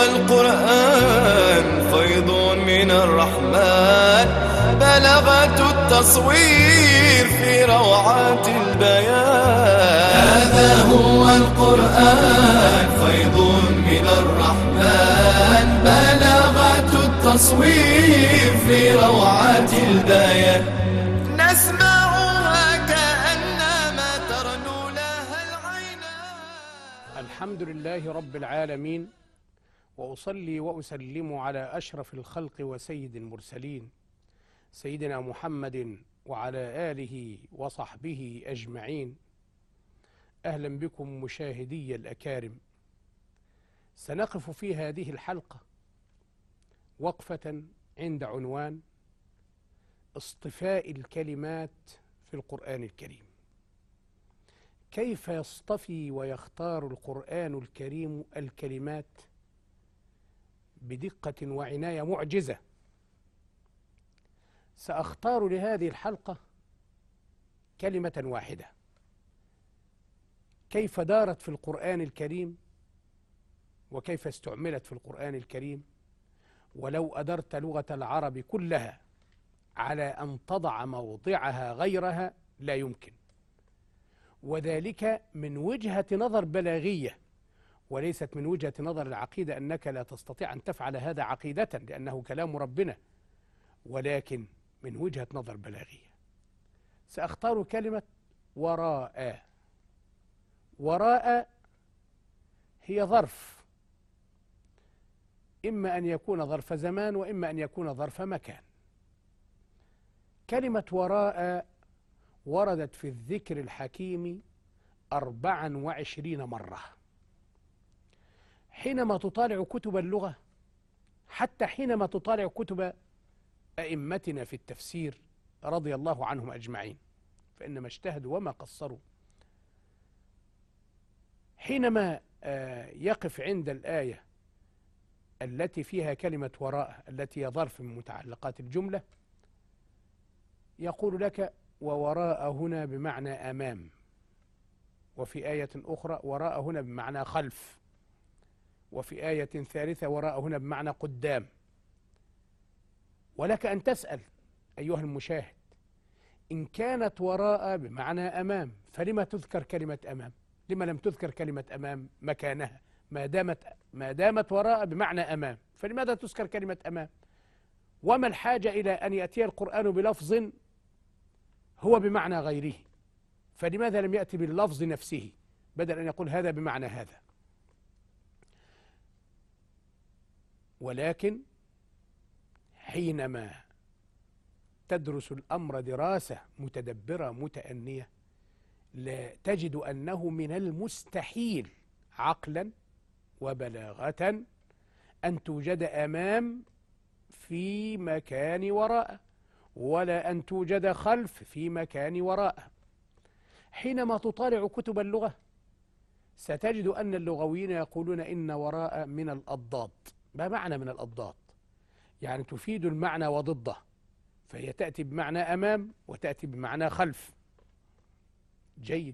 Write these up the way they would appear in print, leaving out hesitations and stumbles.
هو القرآن فيض من الرحمن، بلغة التصوير في روعات البيان. هذا هو القرآن فيض من الرحمن، بلغة التصوير في روعات البيان. نسمعها كأنما ترنو لها العينان. الحمد لله رب العالمين، وأصلي وأسلم على أشرف الخلق وسيد المرسلين سيدنا محمد وعلى آله وصحبه أجمعين. أهلا بكم مشاهدي الأكارم. سنقف في هذه الحلقة وقفة عند عنوان اصطفاء الكلمات في القرآن الكريم. كيف يصطفي ويختار القرآن الكريم الكلمات بدقة وعناية معجزة؟ سأختار لهذه الحلقة كلمة واحدة، كيف دارت في القرآن الكريم وكيف استعملت في القرآن الكريم، ولو أدرت لغة العرب كلها على أن تضع موضعها غيرها لا يمكن، وذلك من وجهة نظر بلاغية وليست من وجهة نظر العقيدة، أنك لا تستطيع أن تفعل هذا عقيدة لأنه كلام ربنا، ولكن من وجهة نظر بلاغية. سأختار كلمة وراء. وراء هي ظرف، إما أن يكون ظرف زمان وإما أن يكون ظرف مكان. كلمة وراء وردت في الذكر الحكيم 24 مرة. حينما تطالع كتب اللغة، حتى حينما تطالع كتب أئمتنا في التفسير رضي الله عنهم أجمعين، فإنما اجتهدوا وما قصروا، حينما يقف عند الآية التي فيها كلمة وراء التي هي ظرف من متعلقات الجملة، يقول لك ووراء هنا بمعنى أمام، وفي آية أخرى وراء هنا بمعنى خلف، وفي آية ثالثة وراء هنا بمعنى قدام. ولك أن تسأل أيها المشاهد، إن كانت وراء بمعنى أمام فلما تذكر كلمة أمام؟ لما لم تذكر كلمة أمام مكانها؟ ما دامت وراء بمعنى أمام فلماذا تذكر كلمة أمام؟ وما الحاجة إلى أن يأتي القرآن بلفظ هو بمعنى غيره؟ فلماذا لم يأتي باللفظ نفسه بدل أن يقول هذا بمعنى هذا؟ ولكن حينما تدرس الأمر دراسة متدبرة متأنية، لا تجد أنه من المستحيل عقلا وبلاغة أن توجد أمام في مكان وراء، ولا أن توجد خلف في مكان وراء. حينما تطالع كتب اللغة ستجد أن اللغويين يقولون إن وراء من الأضداد. ما معنى من الأضداد؟ يعني تفيد المعنى وضده، فهي تأتي بمعنى أمام وتأتي بمعنى خلف. جيد.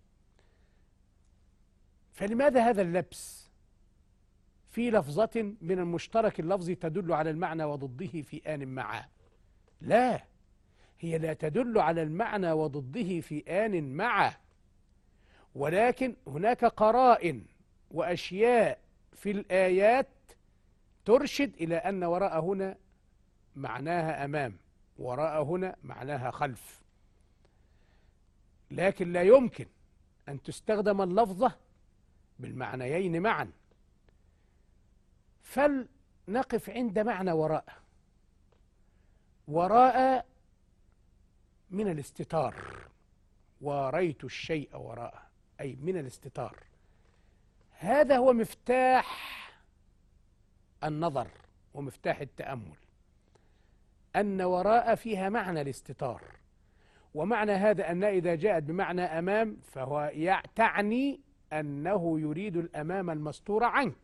فلماذا هذا اللبس في لفظة من المشترك اللفظي تدل على المعنى وضده في آن معا؟ لا، هي لا تدل على المعنى وضده في آن معا، ولكن هناك قرائن وأشياء في الآيات ترشد إلى أن وراء هنا معناها أمام، وراء هنا معناها خلف. لكن لا يمكن أن تستخدم اللفظة بالمعنيين معا. فلنقف عند معنى وراء. وراء من الاستتار، واريت الشيء وراء، أي من الاستتار. هذا هو مفتاح النظر ومفتاح التأمل، أن وراء فيها معنى الاستتار. ومعنى هذا أن إذا جاءت بمعنى أمام فهو تعني أنه يريد الأمام المستور عنك،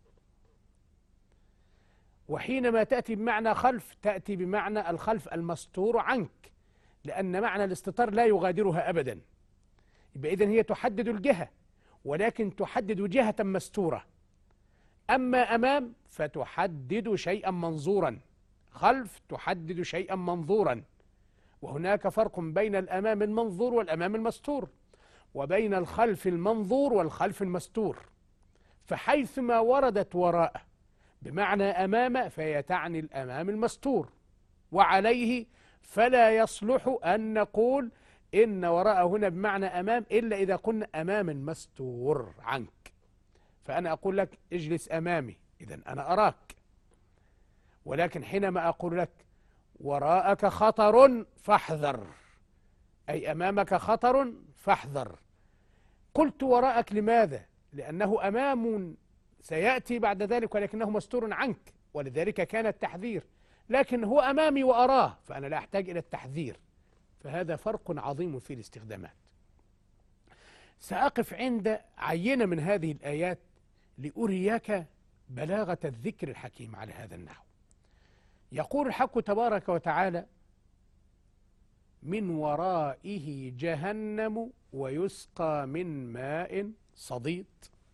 وحينما تأتي بمعنى خلف تأتي بمعنى الخلف المستور عنك، لأن معنى الاستتار لا يغادرها أبدا. يبقى إذن هي تحدد الجهة، ولكن تحدد جهة مستورة. أما أمام فتحدد شيئا منظورا، خلف تحدد شيئا منظورا. وهناك فرق بين الأمام المنظور والأمام المستور، وبين الخلف المنظور والخلف المستور. فحيثما وردت وراء بمعنى أمام فهي تعني الأمام المستور، وعليه فلا يصلح أن نقول إن وراء هنا بمعنى أمام إلا إذا قلنا أمام مستور عنك. فأنا أقول لك اجلس أمامي، إذن أنا أراك. ولكن حينما أقول لك وراءك خطر فاحذر، أي أمامك خطر فاحذر. قلت وراءك لماذا؟ لأنه أمام سيأتي بعد ذلك ولكنه مستور عنك، ولذلك كان التحذير. لكن هو أمامي وأراه فأنا لا أحتاج إلى التحذير. فهذا فرق عظيم في الاستخدامات. سأقف عند عينة من هذه الآيات لأريك بلاغة الذكر الحكيم على هذا النحو. يقول الحق تبارك وتعالى: من ورائه جهنم ويسقى من ماء صديد.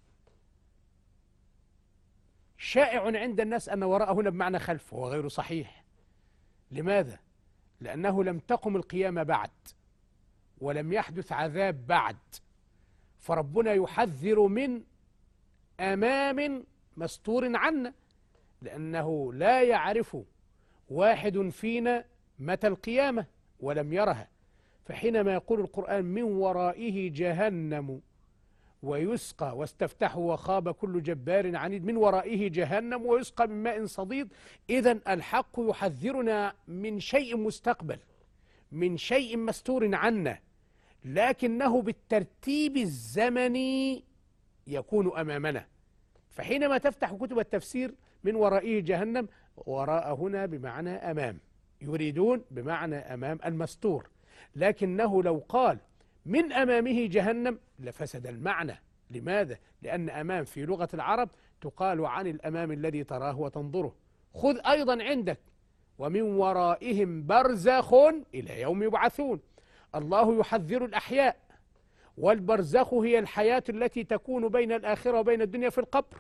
شائع عند الناس أن وراء هنا بمعنى خلف، وهو غير صحيح. لماذا؟ لأنه لم تقم القيامة بعد، ولم يحدث عذاب بعد، فربنا يحذر من أمام مستور عنا، لأنه لا يعرف واحد فينا متى القيامة ولم يرها. فحينما يقول القرآن من ورائه جهنم ويسقى، واستفتحوا وخاب كل جبار عنيد، من ورائه جهنم ويسقى من ماء صديد، إذن الحق يحذرنا من شيء مستقبل، من شيء مستور عنا، لكنه بالترتيب الزمني يكون أمامنا. فحينما تفتح كتب التفسير من ورائه جهنم، وراء هنا بمعنى أمام، يريدون بمعنى أمام المستور. لكنه لو قال من أمامه جهنم لفسد المعنى. لماذا؟ لأن أمام في لغة العرب تقال عن الأمام الذي تراه وتنظره. خذ أيضا عندك ومن ورائهم برزخ إلى يوم يبعثون. الله يحذر الأحياء، والبرزخ هي الحياة التي تكون بين الآخرة وبين الدنيا في القبر.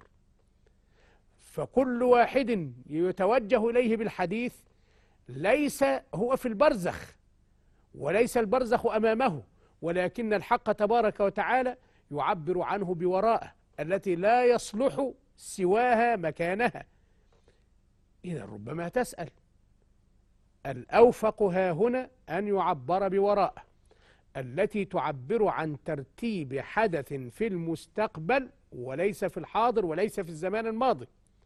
فكل واحد يتوجه إليه بالحديث ليس هو في البرزخ، وليس البرزخ أمامه، ولكن الحق تبارك وتعالى يعبر عنه بوراءه التي لا يصلح سواها مكانها. إذا ربما تسأل، الأوفق ها هنا أن يعبر بوراء التي تعبر عن ترتيب حدث في المستقبل وليس في الحاضر وليس في الزمان الماضي،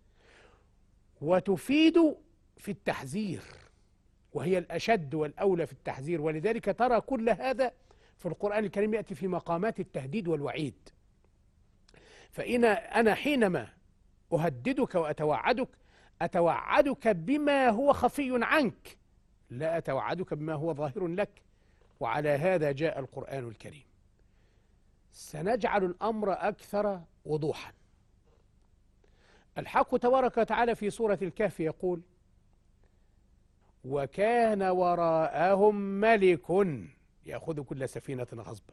وتفيد في التحذير، وهي الأشد والأولى في التحذير. ولذلك ترى كل هذا في القرآن الكريم يأتي في مقامات التهديد والوعيد. أنا حينما أهددك وأتوعدك، أتوعدك بما هو خفي عنك، لا أتوعدك بما هو ظاهر لك. وعلى هذا جاء القرآن الكريم. سنجعل الأمر أكثر وضوحا. الحق تبارك وتعالى في سورة الكهف يقول: وكان وراءهم ملك يأخذ كل سفينة غصبا.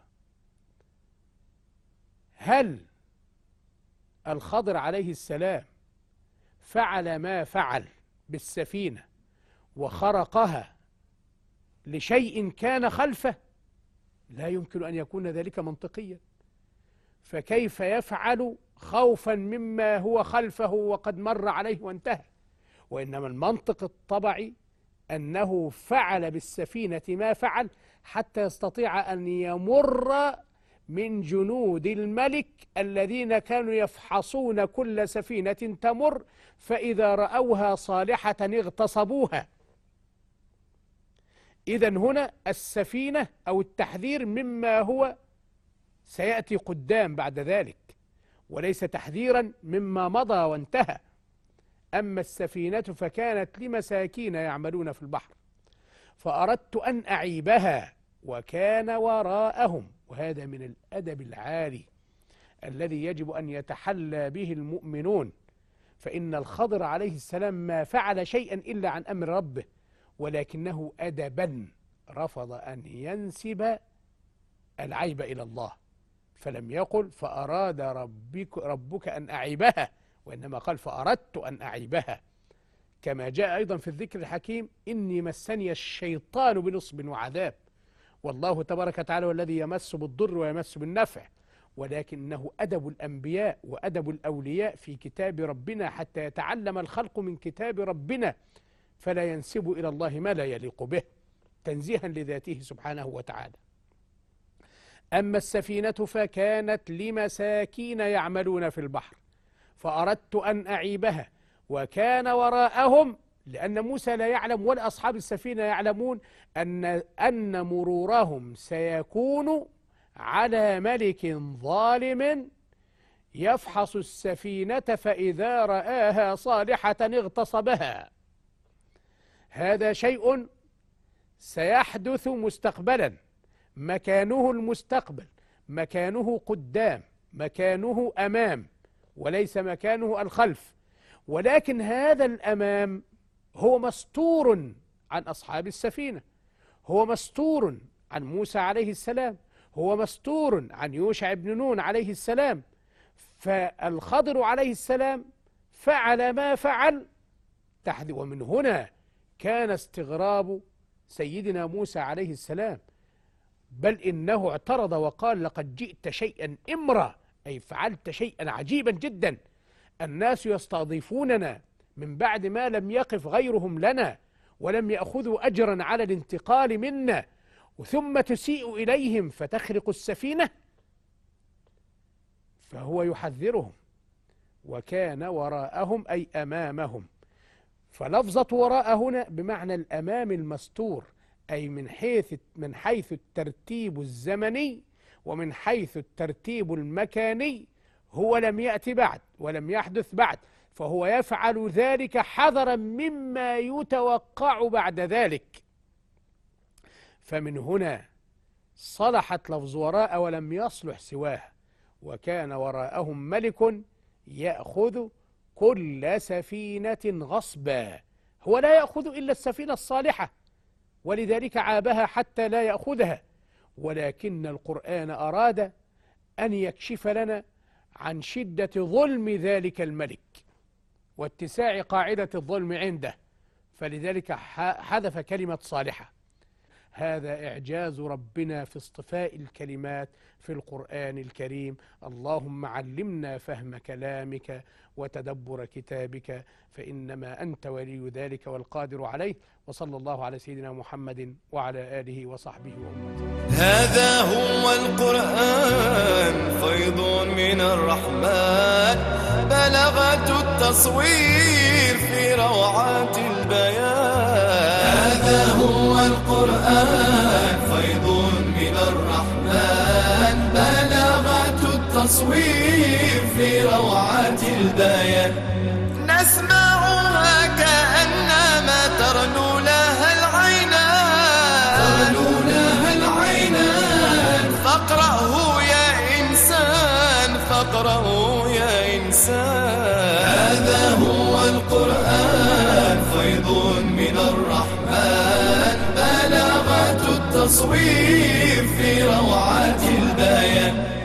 هل الخضر عليه السلام فعل ما فعل بالسفينة وخرقها لشيء كان خلفه؟ لا يمكن أن يكون ذلك منطقيا. فكيف يفعل خوفا مما هو خلفه وقد مر عليه وانتهى؟ وإنما المنطق الطبيعي أنه فعل بالسفينة ما فعل حتى يستطيع أن يمر من جنود الملك الذين كانوا يفحصون كل سفينة تمر، فإذا رأوها صالحة اغتصبوها. إذن هنا السفينة أو التحذير مما هو سيأتي قدام بعد ذلك، وليس تحذيرا مما مضى وانتهى. أما السفينة فكانت لمساكين يعملون في البحر فأردت أن أعيبها وكان وراءهم. وهذا من الأدب العالي الذي يجب أن يتحلى به المؤمنون. فإن الخضر عليه السلام ما فعل شيئا إلا عن أمر ربه، ولكنه أدبا رفض أن ينسب العيب إلى الله، فلم يقل فأراد ربك أن أعيبها، وإنما قال فأردت أن أعيبها، كما جاء أيضا في الذكر الحكيم إني مسني الشيطان بنصب وعذاب. والله تبارك وتعالى والذي يمس بالضر ويمس بالنفع، ولكنه أدب الأنبياء وأدب الأولياء في كتاب ربنا حتى يتعلم الخلق من كتاب ربنا، فلا ينسب إلى الله ما لا يليق به تنزيها لذاته سبحانه وتعالى. أما السفينة فكانت لمساكين يعملون في البحر فأردت أن أعيبها وكان وراءهم، لأن موسى لا يعلم ولا أصحاب السفينة يعلمون أن مرورهم سيكون على ملك ظالم يفحص السفينة فإذا رآها صالحة اغتصبها. هذا شيء سيحدث مستقبلا، مكانه المستقبل، مكانه قدام، مكانه أمام، وليس مكانه الخلف. ولكن هذا الأمام هو مستور عن أصحاب السفينة، هو مستور عن موسى عليه السلام، هو مستور عن يوشع بن نون عليه السلام. فالخضر عليه السلام فعل ما فعل ومن هنا كان استغراب سيدنا موسى عليه السلام، بل إنه اعترض وقال لقد جئت شيئا إمرا، أي فعلت شيئا عجيبا جدا. الناس يستضيفوننا من بعد ما لم يقف غيرهم لنا ولم يأخذوا أجرا على الانتقال منا، ثم تسيء إليهم فتخرق السفينة. فهو يحذرهم، وكان وراءهم أي أمامهم. فلفظة وراء هنا بمعنى الأمام المستور، أي من حيث الترتيب الزمني ومن حيث الترتيب المكاني هو لم يأتي بعد ولم يحدث بعد، فهو يفعل ذلك حذرا مما يتوقع بعد ذلك. فمن هنا صلحت لفظ وراء ولم يصلح سواها. وكان وراءهم ملك يأخذ كل سفينة غصبا، هو لا يأخذ إلا السفينة الصالحة، ولذلك عابها حتى لا يأخذها. ولكن القرآن أراد أن يكشف لنا عن شدة ظلم ذلك الملك واتساع قاعدة الظلم عنده، فلذلك حذف كلمة صالحة. هذا إعجاز ربنا في اصطفاء الكلمات في القرآن الكريم. اللهم علمنا فهم كلامك وتدبر كتابك، فإنما أنت ولي ذلك والقادر عليه. وصلى الله على سيدنا محمد وعلى آله وصحبه وأمته. هذا هو القرآن فيض من الرحمن، بلغة التصوير في روعات البيان. هذا هو القرآن فيض من الرحمن، بلغة التصوير في روعات البيان. نسمعها كأنما ترنو لها العينان، فاقرأه يا إنسان، فاقرأه يا إنسان. هذا هو القرآن فيض من الرحمن، بلغة التصوير في روعات البيان.